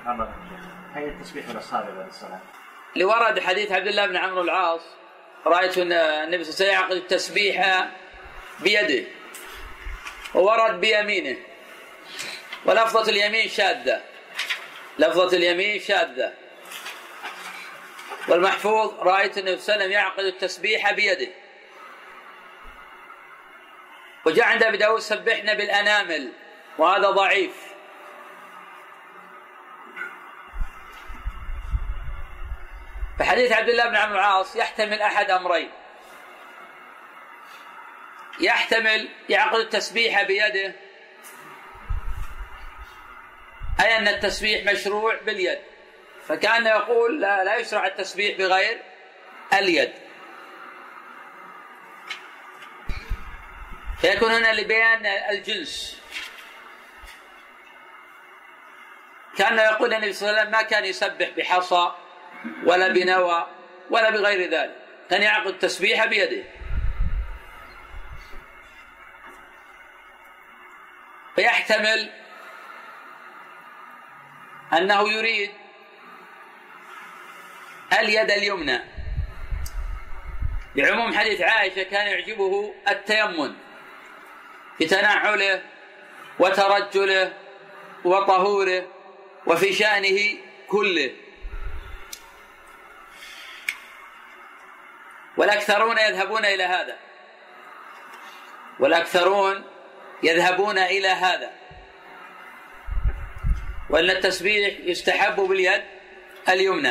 هي التسبيح والأصابع بعد الصلاة. اللي ورد حديث عبد الله بن عمرو العاص رأيت أن النبي صلى الله عليه وسلم يعقد التسبيح بيده وورد بيمينه، ولفظة اليمين شاذة، لفظة اليمين شاذة، والمحفوظ رأيت النبي صلى الله عليه وسلم يعقد التسبيح بيده. وجاء عند أبي داود سبحنا بالأنامل، وهذا ضعيف. فحديث عبد الله بن عمرو العاص يحتمل أحد أمرين: يحتمل يعقد التسبيح بيده، أي أن التسبيح مشروع باليد، فكان يقول لا يشرع التسبيح بغير اليد، فيكون هنا لبيان الجنس. كان يقول النبي صلى الله عليه وسلم ما كان يسبح بحصى ولا بنوى ولا بغير ذلك، كان يعقد التسبيح بيده. فيحتمل أنه يريد اليد اليمنى، لعموم حديث عائشة كان يعجبه التيمم في تنعله وترجله وطهوره وفي شأنه كله. والأكثرون يذهبون إلى هذا، والأكثرون يذهبون إلى هذا، وأن التسبيح يستحب باليد اليمنى.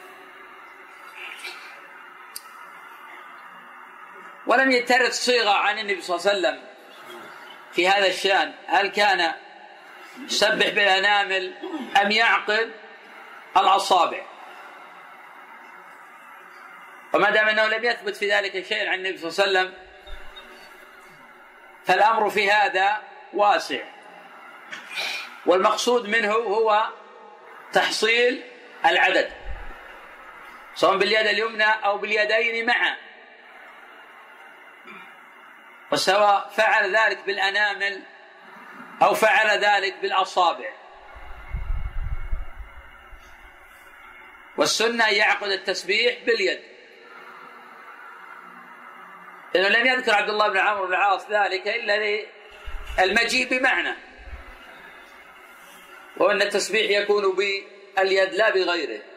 ولم يترد صيغة عن النبي صلى الله عليه وسلم في هذا الشأن، هل كان يسبح بالأنامل أم يعقد الأصابع؟ وما دام أنه لم يثبت في ذلك شيء عن النبي صلى الله عليه وسلم فالأمر في هذا واسع، والمقصود منه هو تحصيل العدد سواء باليد اليمنى أو باليدين معا، وسواء فعل ذلك بالأنامل أو فعل ذلك بالأصابع. والسنة يعقد التسبيح باليد، لأنه لم يذكر عبد الله بن عمرو بن العاص ذلك إلا للمجيء بمعنى، وأن التسبيح يكون باليد لا بغيره.